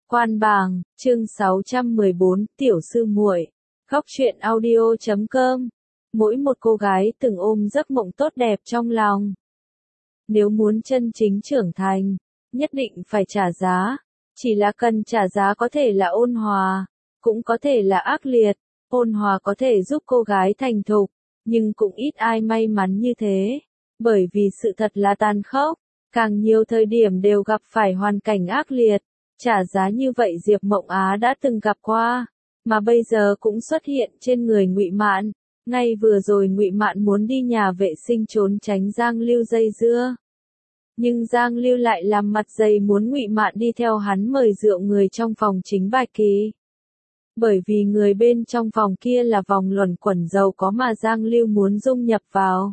Quan bàng, chương 614, tiểu sư muội. Góc truyện audio.com. Mỗi một cô gái từng ôm giấc mộng tốt đẹp trong lòng. Nếu muốn chân chính trưởng thành, nhất định phải trả giá. Chỉ là cần trả giá có thể là ôn hòa, cũng có thể là ác liệt. Ôn hòa có thể giúp cô gái thành thục, nhưng cũng ít ai may mắn như thế. Bởi vì sự thật là tàn khốc, càng nhiều thời điểm đều gặp phải hoàn cảnh ác liệt. Trả giá như vậy Diệp Mộng Á đã từng gặp qua, mà bây giờ cũng xuất hiện trên người Ngụy Mạn. Ngay vừa rồi Ngụy Mạn muốn đi nhà vệ sinh trốn tránh Giang Lưu dây dưa. Nhưng Giang Lưu lại làm mặt dày muốn Ngụy Mạn đi theo hắn mời rượu người trong phòng chính Bạch Kỳ. Bởi vì người bên trong phòng kia là vòng luẩn quẩn giàu có mà Giang Lưu muốn dung nhập vào.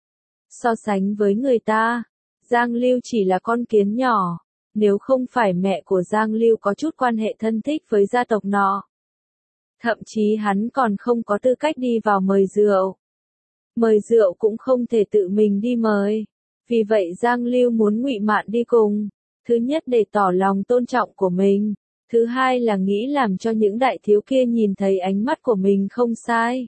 So sánh với người ta, Giang Lưu chỉ là con kiến nhỏ. Nếu không phải mẹ của Giang Lưu có chút quan hệ thân thích với gia tộc nọ. Thậm chí hắn còn không có tư cách đi vào mời rượu. Mời rượu cũng không thể tự mình đi mời. Vì vậy Giang Lưu muốn Ngụy Mạn đi cùng. Thứ nhất để tỏ lòng tôn trọng của mình. Thứ hai là nghĩ làm cho những đại thiếu kia nhìn thấy ánh mắt của mình không sai.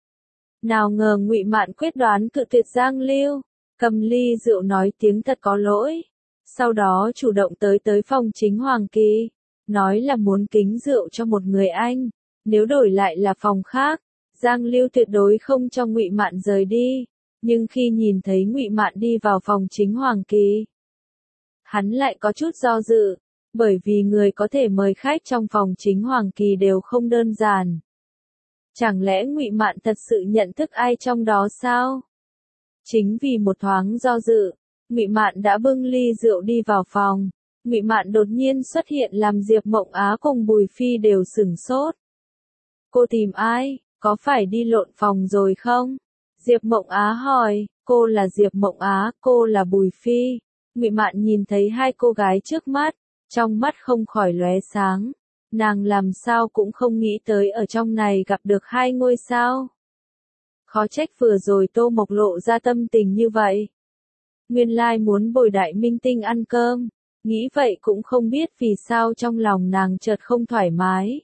Nào ngờ Ngụy Mạn quyết đoán cự tuyệt Giang Lưu. Cầm ly rượu nói tiếng thật có lỗi. Sau đó chủ động tới phòng chính Hoàng Kỳ, nói là muốn kính rượu cho một người anh, nếu đổi lại là phòng khác, Giang Lưu tuyệt đối không cho Ngụy Mạn rời đi, nhưng khi nhìn thấy Ngụy Mạn đi vào phòng chính Hoàng Kỳ, hắn lại có chút do dự, bởi vì người có thể mời khách trong phòng chính Hoàng Kỳ đều không đơn giản. Chẳng lẽ Ngụy Mạn thật sự nhận thức ai trong đó sao? Chính vì một thoáng do dự, Ngụy Mạn đã bưng ly rượu đi vào phòng. Ngụy Mạn đột nhiên xuất hiện làm Diệp Mộng Á cùng Bùi Phi đều sửng sốt. Cô tìm ai, có phải đi lộn phòng rồi không? Diệp Mộng Á hỏi, cô là Diệp Mộng Á, cô là Bùi Phi. Ngụy Mạn nhìn thấy hai cô gái trước mắt, trong mắt không khỏi lóe sáng. Nàng làm sao cũng không nghĩ tới ở trong này gặp được hai ngôi sao. Khó trách vừa rồi Tô Mộc lộ ra tâm tình như vậy. Nguyên lai muốn bồi đại minh tinh ăn cơm, nghĩ vậy cũng không biết vì sao trong lòng nàng chợt không thoải mái.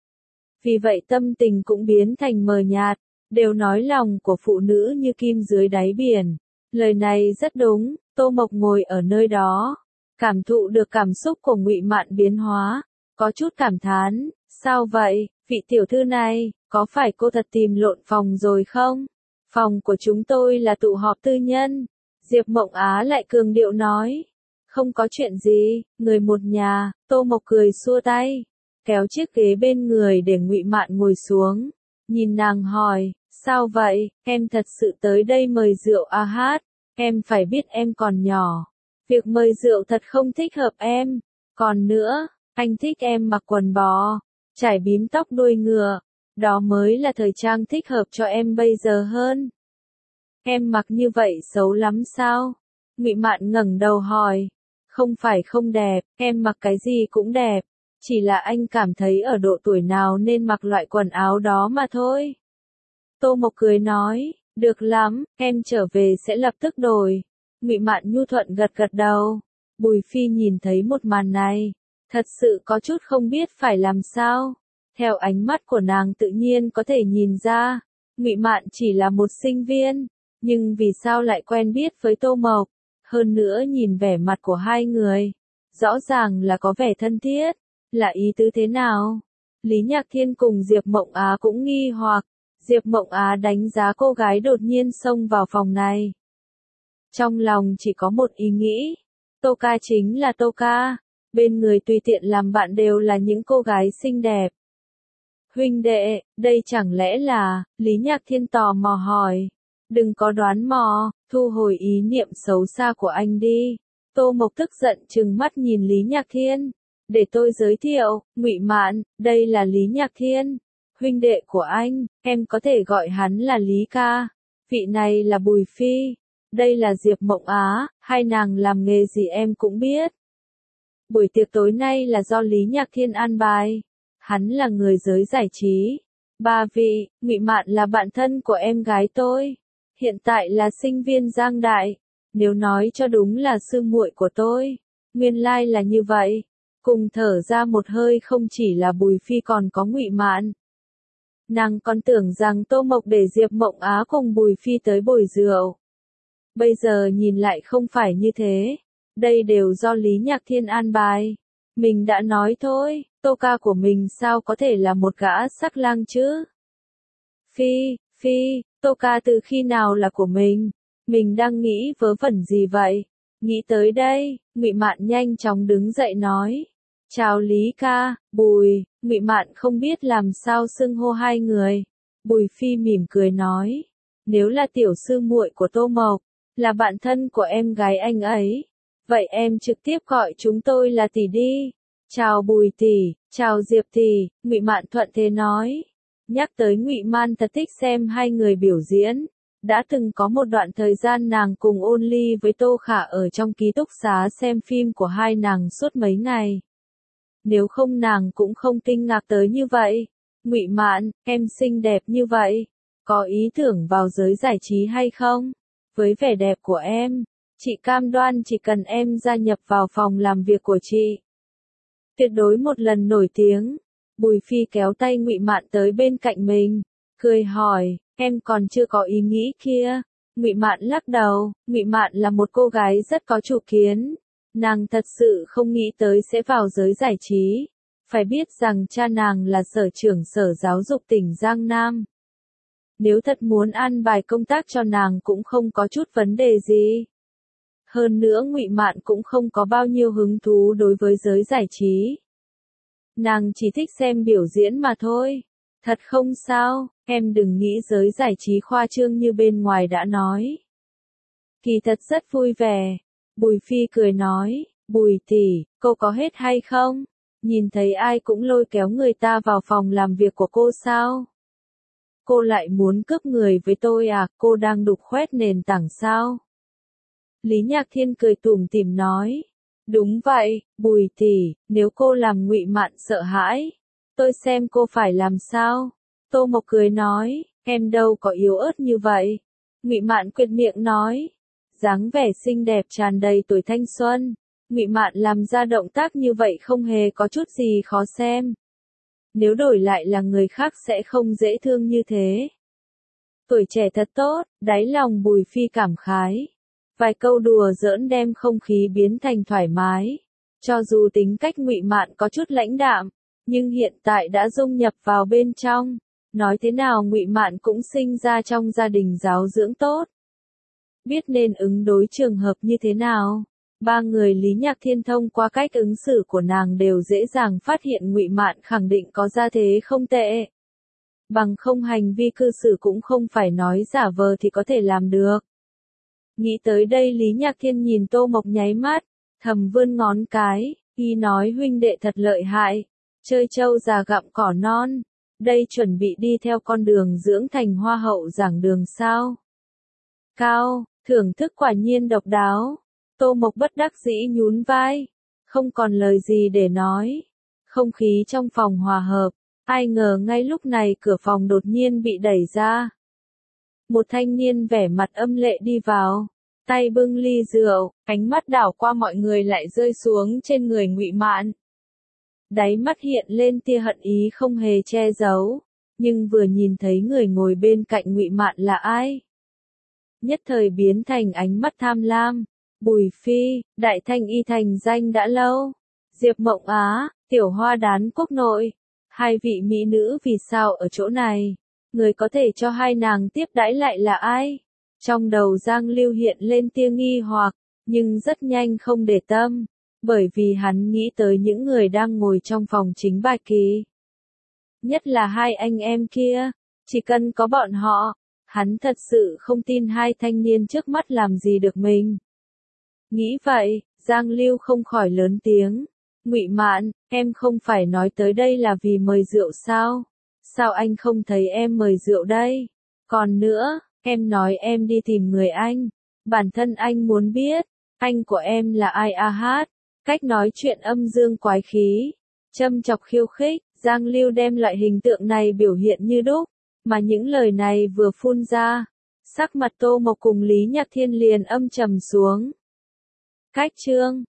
Vì vậy tâm tình cũng biến thành mờ nhạt, đều nói lòng của phụ nữ như kim dưới đáy biển. Lời này rất đúng, Tô Mộc ngồi ở nơi đó, cảm thụ được cảm xúc của Ngụy Mạn biến hóa, có chút cảm thán, sao vậy, vị tiểu thư này, có phải cô thật tìm lộn phòng rồi không? Phòng của chúng tôi là tụ họp tư nhân. Diệp Mộng Á lại cường điệu nói. Không có chuyện gì, người một nhà. Tô Mộc cười xua tay, kéo chiếc ghế bên người để Ngụy Mạn ngồi xuống. Nhìn nàng hỏi, sao vậy, em thật sự tới đây mời rượu à hát, em phải biết em còn nhỏ. Việc mời rượu thật không thích hợp em. Còn nữa, anh thích em mặc quần bò, trải bím tóc đuôi ngựa. Đó mới là thời trang thích hợp cho em bây giờ hơn. Em mặc như vậy xấu lắm sao? Ngụy Mạn ngẩng đầu hỏi. Không phải không đẹp, em mặc cái gì cũng đẹp. Chỉ là anh cảm thấy ở độ tuổi nào nên mặc loại quần áo đó mà thôi. Tô Mộc cười nói, được lắm, em trở về sẽ lập tức đổi. Ngụy Mạn nhu thuận gật gật đầu. Bùi Phi nhìn thấy một màn này, thật sự có chút không biết phải làm sao. Theo ánh mắt của nàng tự nhiên có thể nhìn ra, Ngụy Mạn chỉ là một sinh viên. Nhưng vì sao lại quen biết với Tô Mộc? Hơn nữa nhìn vẻ mặt của hai người, rõ ràng là có vẻ thân thiết, là ý tứ thế nào? Lý Nhạc Thiên cùng Diệp Mộng Á cũng nghi hoặc, Diệp Mộng Á đánh giá cô gái đột nhiên xông vào phòng này. Trong lòng chỉ có một ý nghĩ, Tô Ca chính là Tô Ca, bên người tùy tiện làm bạn đều là những cô gái xinh đẹp. Huynh đệ, đây chẳng lẽ là, Lý Nhạc Thiên tò mò hỏi. Đừng có đoán mò, thu hồi ý niệm xấu xa của anh đi. Tô Mộc tức giận trừng mắt nhìn Lý Nhạc Thiên. Để tôi giới thiệu, Ngụy Mạn, đây là Lý Nhạc Thiên. Huynh đệ của anh, em có thể gọi hắn là Lý ca. Vị này là Bùi Phi. Đây là Diệp Mộng Á, hai nàng làm nghề gì em cũng biết. Buổi tiệc tối nay là do Lý Nhạc Thiên an bài. Hắn là người giới giải trí. Ba vị, Ngụy Mạn là bạn thân của em gái tôi. Hiện tại là sinh viên Giang Đại, nếu nói cho đúng là sư muội của tôi. Nguyên lai là như vậy. Cùng thở ra một hơi không chỉ là Bùi Phi còn có Ngụy Mạn. Nàng còn tưởng rằng Tô Mộc để Diệp Mộng Á cùng Bùi Phi tới bồi rượu. Bây giờ nhìn lại không phải như thế. Đây đều do Lý Nhạc Thiên an bài. Mình đã nói thôi, Tô ca của mình sao có thể là một gã sắc lang chứ? Phi, Tô ca từ khi nào là của mình? Mình đang nghĩ vớ vẩn gì vậy? Nghĩ tới đây, Ngụy Mạn nhanh chóng đứng dậy nói. Chào Lý ca, Bùi. Ngụy Mạn không biết làm sao xưng hô hai người. Bùi Phi mỉm cười nói. Nếu là tiểu sư muội của Tô Mộc, là bạn thân của em gái anh ấy, vậy em trực tiếp gọi chúng tôi là tỷ đi. Chào Bùi tỷ, chào Diệp tỷ, Ngụy Mạn thuận thế nói. Nhắc tới Ngụy Mạn thật thích xem hai người biểu diễn. Đã từng có một đoạn thời gian nàng cùng ôn ly với Tô Khả ở trong ký túc xá xem phim của hai nàng suốt mấy ngày. Nếu không nàng cũng không kinh ngạc tới như vậy. Ngụy Mạn, em xinh đẹp như vậy, có ý tưởng vào giới giải trí hay không? Với vẻ đẹp của em, chị cam đoan chỉ cần em gia nhập vào phòng làm việc của chị, tuyệt đối một lần nổi tiếng. Bùi Phi kéo tay Ngụy Mạn tới bên cạnh mình, cười hỏi, em còn chưa có ý nghĩ kia. Ngụy Mạn lắc đầu, Ngụy Mạn là một cô gái rất có chủ kiến. Nàng thật sự không nghĩ tới sẽ vào giới giải trí. Phải biết rằng cha nàng là sở trưởng sở giáo dục tỉnh Giang Nam. Nếu thật muốn an bài công tác cho nàng cũng không có chút vấn đề gì. Hơn nữa Ngụy Mạn cũng không có bao nhiêu hứng thú đối với giới giải trí. Nàng chỉ thích xem biểu diễn mà thôi. Thật không sao, em đừng nghĩ giới giải trí khoa trương như bên ngoài đã nói. Kỳ thật rất vui vẻ. Bùi Phi cười nói, Bùi tỷ, cô có hết hay không? Nhìn thấy ai cũng lôi kéo người ta vào phòng làm việc của cô sao? Cô lại muốn cướp người với tôi à, cô đang đục khoét nền tảng sao? Lý Nhạc Thiên cười tủm tỉm nói, đúng vậy, Bùi tỷ, nếu cô làm Ngụy Mạn sợ hãi, tôi xem cô phải làm sao? Tô Mộc cười nói, em đâu có yếu ớt như vậy. Ngụy Mạn quệt miệng nói, dáng vẻ xinh đẹp tràn đầy tuổi thanh xuân. Ngụy Mạn làm ra động tác như vậy không hề có chút gì khó xem. Nếu đổi lại là người khác sẽ không dễ thương như thế. Tuổi trẻ thật tốt, đáy lòng Bùi Phi cảm khái. Vài câu đùa giỡn đem không khí biến thành thoải mái. Cho dù tính cách Ngụy Mạn có chút lãnh đạm, nhưng hiện tại đã dung nhập vào bên trong. Nói thế nào Ngụy Mạn cũng sinh ra trong gia đình giáo dưỡng tốt. Biết nên ứng đối trường hợp như thế nào. Ba người Lý Nhạc Thiên thông qua cách ứng xử của nàng đều dễ dàng phát hiện Ngụy Mạn khẳng định có gia thế không tệ. Bằng không hành vi cư xử cũng không phải nói giả vờ thì có thể làm được. Nghĩ tới đây Lý Nhạc Thiên nhìn Tô Mộc nháy mắt, thầm vươn ngón cái, y nói huynh đệ thật lợi hại, chơi trâu già gặm cỏ non, đây chuẩn bị đi theo con đường dưỡng thành hoa hậu giảng đường sao. Cao, thưởng thức quả nhiên độc đáo. Tô Mộc bất đắc dĩ nhún vai, không còn lời gì để nói. Không khí trong phòng hòa hợp, ai ngờ ngay lúc này cửa phòng đột nhiên bị đẩy ra. Một thanh niên vẻ mặt âm lệ đi vào, tay bưng ly rượu, ánh mắt đảo qua mọi người lại rơi xuống trên người Ngụy Mạn. Đáy mắt hiện lên tia hận ý không hề che giấu, nhưng vừa nhìn thấy người ngồi bên cạnh Ngụy Mạn là ai, nhất thời biến thành ánh mắt tham lam. Bùi Phi, Đại Thanh y thành danh đã lâu. Diệp Mộng Á, Tiểu Hoa Đán quốc nội. Hai vị mỹ nữ vì sao ở chỗ này? Người có thể cho hai nàng tiếp đãi lại là ai? Trong đầu Giang Lưu hiện lên tia nghi hoặc, nhưng rất nhanh không để tâm, bởi vì hắn nghĩ tới những người đang ngồi trong phòng chính Bạch Kỳ. Nhất là hai anh em kia, chỉ cần có bọn họ, hắn thật sự không tin hai thanh niên trước mắt làm gì được mình. Nghĩ vậy, Giang Lưu không khỏi lớn tiếng. Ngụy Mạn, em không phải nói tới đây là vì mời rượu sao? Sao anh không thấy em mời rượu đây? Còn nữa, em nói em đi tìm người anh. Bản thân anh muốn biết, anh của em là ai a hát? Cách nói chuyện âm dương quái khí, châm chọc khiêu khích, Giang Lưu đem loại hình tượng này biểu hiện như đúc, mà những lời này vừa phun ra, sắc mặt Tô Mộc cùng Lý Nhạc Thiên liền âm trầm xuống. Cách chương